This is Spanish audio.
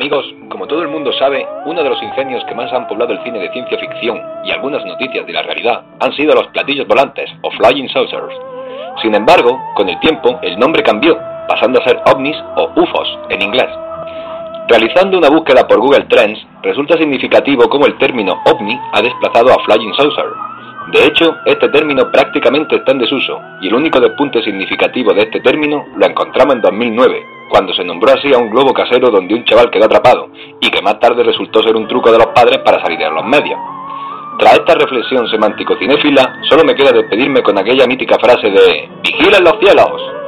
Amigos, como todo el mundo sabe, uno de los ingenios que más han poblado el cine de ciencia ficción y algunas noticias de la realidad han sido los platillos volantes o Flying Saucers. Sin embargo, con el tiempo el nombre cambió, pasando a ser ovnis o UFOs en inglés. Realizando una búsqueda por Google Trends, resulta significativo cómo el término ovni ha desplazado a Flying Saucer. De hecho, este término prácticamente está en desuso, y el único despunte significativo de este término lo encontramos en 2009, cuando se nombró así a un globo casero donde un chaval quedó atrapado, y que más tarde resultó ser un truco de los padres para salir de los medios. Tras esta reflexión semántico-cinéfila, solo me queda despedirme con aquella mítica frase de «¡Vigilen los cielos!».